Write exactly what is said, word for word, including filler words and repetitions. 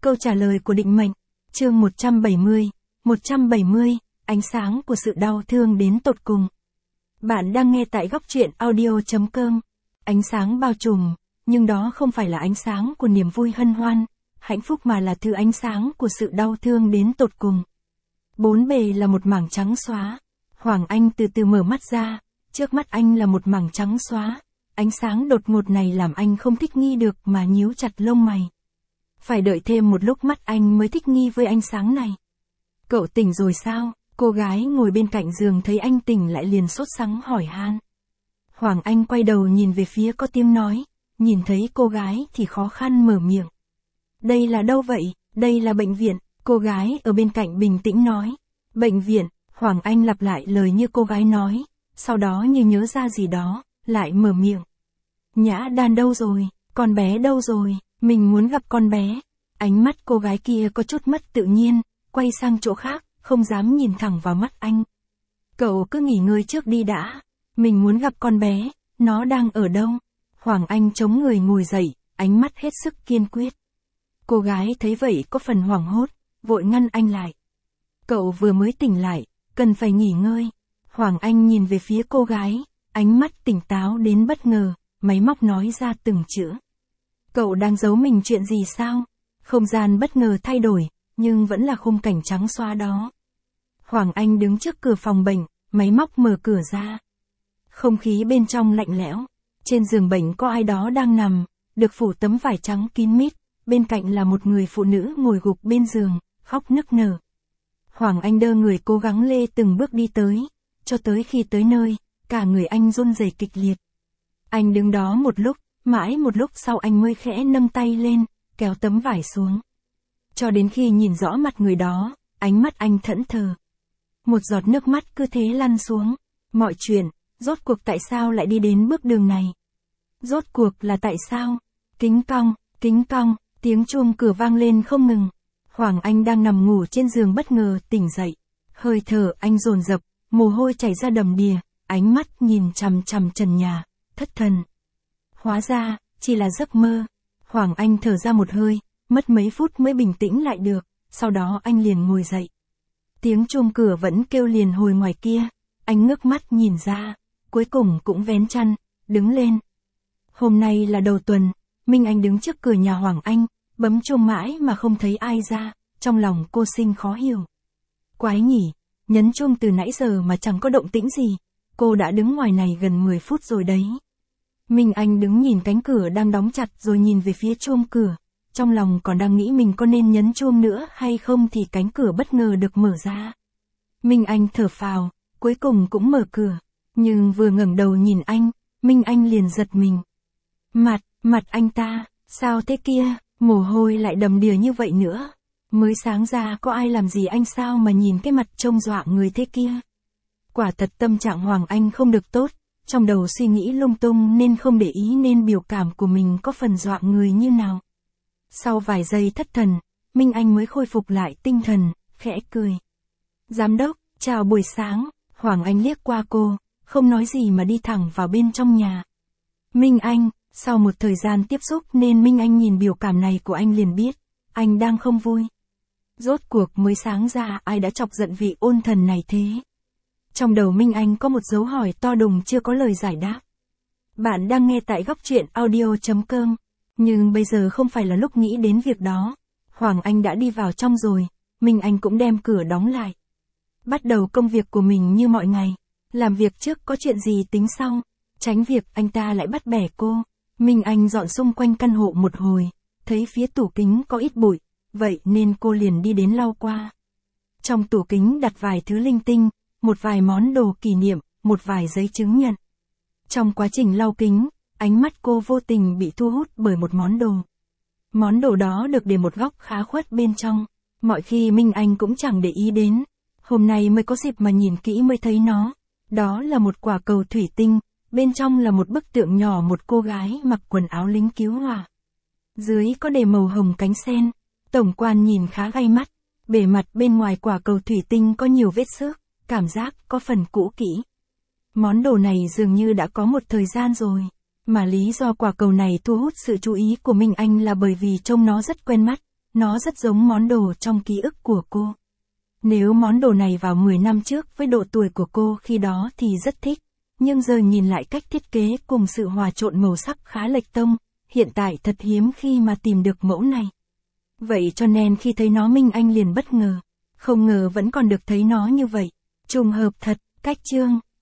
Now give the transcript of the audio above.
Câu trả lời của định mệnh. Chương một trăm bảy mươi. một trăm bảy mươi, ánh sáng của sự đau thương đến tột cùng. Bạn đang nghe tại góc truyện audio chấm com. Ánh sáng bao trùm, nhưng đó không phải là ánh sáng của niềm vui hân hoan, hạnh phúc mà là thứ ánh sáng của sự đau thương đến tột cùng. Bốn bề là một mảng trắng xóa. Hoàng Anh từ từ mở mắt ra, trước mắt anh là một mảng trắng xóa. Ánh sáng đột ngột này làm anh không thích nghi được mà nhíu chặt lông mày. Phải đợi thêm một lúc mắt anh mới thích nghi với ánh sáng này. Cậu tỉnh rồi sao? Cô gái ngồi bên cạnh giường thấy anh tỉnh lại liền sốt sắng hỏi han. Hoàng Anh quay đầu nhìn về phía có tiếng nói, nhìn thấy cô gái thì khó khăn mở miệng. Đây là đâu vậy? Đây là bệnh viện, cô gái ở bên cạnh bình tĩnh nói. Bệnh viện, Hoàng Anh lặp lại lời như cô gái nói, sau đó như nhớ ra gì đó, lại mở miệng. Nhã Đan đâu rồi? Con bé đâu rồi? Mình muốn gặp con bé. Ánh mắt cô gái kia có chút mất tự nhiên, quay sang chỗ khác, không dám nhìn thẳng vào mắt anh. Cậu cứ nghỉ ngơi trước đi đã. Mình muốn gặp con bé, nó đang ở đâu? Hoàng Anh chống người ngồi dậy, ánh mắt hết sức kiên quyết. Cô gái thấy vậy có phần hoảng hốt, vội ngăn anh lại. Cậu vừa mới tỉnh lại, cần phải nghỉ ngơi. Hoàng Anh nhìn về phía cô gái, ánh mắt tỉnh táo đến bất ngờ, máy móc nói ra từng chữ. Cậu đang giấu mình chuyện gì sao? Không gian bất ngờ thay đổi, nhưng vẫn là khung cảnh trắng xóa đó. Hoàng Anh đứng trước cửa phòng bệnh, máy móc mở cửa ra. Không khí bên trong lạnh lẽo. Trên giường bệnh có ai đó đang nằm, được phủ tấm vải trắng kín mít, bên cạnh là một người phụ nữ ngồi gục bên giường, khóc nức nở. Hoàng Anh đơ người cố gắng lê từng bước đi tới, cho tới khi tới nơi, cả người anh run rẩy kịch liệt. Anh đứng đó một lúc, mãi một lúc sau anh mới khẽ nâng tay lên, kéo tấm vải xuống. Cho đến khi nhìn rõ mặt người đó, ánh mắt anh thẫn thờ. Một giọt nước mắt cứ thế lăn xuống. Mọi chuyện, rốt cuộc tại sao lại đi đến bước đường này? Rốt cuộc là tại sao? Kính cong, kính cong, tiếng chuông cửa vang lên không ngừng. Hoàng Anh đang nằm ngủ trên giường bất ngờ tỉnh dậy. Hơi thở anh dồn dập, mồ hôi chảy ra đầm đìa, ánh mắt nhìn chằm chằm trần nhà, thất thần. Hóa ra, chỉ là giấc mơ. Hoàng Anh thở ra một hơi, mất mấy phút mới bình tĩnh lại được, sau đó anh liền ngồi dậy. Tiếng chuông cửa vẫn kêu liền hồi ngoài kia, anh ngước mắt nhìn ra, cuối cùng cũng vén chăn, đứng lên. Hôm nay là đầu tuần, Minh Anh đứng trước cửa nhà Hoàng Anh, bấm chuông mãi mà không thấy ai ra, trong lòng cô sinh khó hiểu. Quái nhỉ, nhấn chuông từ nãy giờ mà chẳng có động tĩnh gì, cô đã đứng ngoài này gần mười phút rồi đấy. Minh Anh đứng nhìn cánh cửa đang đóng chặt rồi nhìn về phía chuông cửa, trong lòng còn đang nghĩ mình có nên nhấn chuông nữa hay không thì cánh cửa bất ngờ được mở ra. Minh Anh thở phào, cuối cùng cũng mở cửa, nhưng vừa ngẩng đầu nhìn anh, Minh Anh liền giật mình. Mặt, mặt anh ta, sao thế kia, mồ hôi lại đầm đìa như vậy nữa. Mới sáng ra có ai làm gì anh sao mà nhìn cái mặt trông dọa người thế kia. Quả thật tâm trạng Hoàng Anh không được tốt, trong đầu suy nghĩ lung tung nên không để ý nên biểu cảm của mình có phần dọa người như nào. Sau vài giây thất thần, Minh Anh mới khôi phục lại tinh thần, khẽ cười. Giám đốc, chào buổi sáng. Hoàng Anh liếc qua cô, không nói gì mà đi thẳng vào bên trong nhà. Minh Anh, sau một thời gian tiếp xúc nên Minh Anh nhìn biểu cảm này của anh liền biết, anh đang không vui. Rốt cuộc mới sáng ra ai đã chọc giận vị ôn thần này thế? Trong đầu Minh Anh có một dấu hỏi to đùng chưa có lời giải đáp. Bạn đang nghe tại góc truyện audio chấm com. Nhưng bây giờ không phải là lúc nghĩ đến việc đó. Hoàng Anh đã đi vào trong rồi, Minh Anh cũng đem cửa đóng lại. Bắt đầu công việc của mình như mọi ngày. Làm việc trước có chuyện gì tính sau. Tránh việc anh ta lại bắt bẻ cô. Minh Anh dọn xung quanh căn hộ một hồi, thấy phía tủ kính có ít bụi, vậy nên cô liền đi đến lau qua. Trong tủ kính đặt vài thứ linh tinh, một vài món đồ kỷ niệm, một vài giấy chứng nhận. Trong quá trình lau kính, ánh mắt cô vô tình bị thu hút bởi một món đồ. Món đồ đó được để một góc khá khuất bên trong. Mọi khi Minh Anh cũng chẳng để ý đến. Hôm nay mới có dịp mà nhìn kỹ mới thấy nó. Đó là một quả cầu thủy tinh, bên trong là một bức tượng nhỏ một cô gái mặc quần áo lính cứu hỏa. Dưới có để màu hồng cánh sen. Tổng quan nhìn khá gay mắt. Bề mặt bên ngoài quả cầu thủy tinh có nhiều vết xước, cảm giác có phần cũ kỹ. Món đồ này dường như đã có một thời gian rồi. Mà lý do quả cầu này thu hút sự chú ý của Minh Anh là bởi vì trông nó rất quen mắt, nó rất giống món đồ trong ký ức của cô. Nếu món đồ này vào mười năm trước với độ tuổi của cô khi đó thì rất thích, nhưng giờ nhìn lại cách thiết kế cùng sự hòa trộn màu sắc khá lệch tông, hiện tại thật hiếm khi mà tìm được mẫu này. Vậy cho nên khi thấy nó Minh Anh liền bất ngờ, không ngờ vẫn còn được thấy nó như vậy. Trùng hợp thật, cách chương.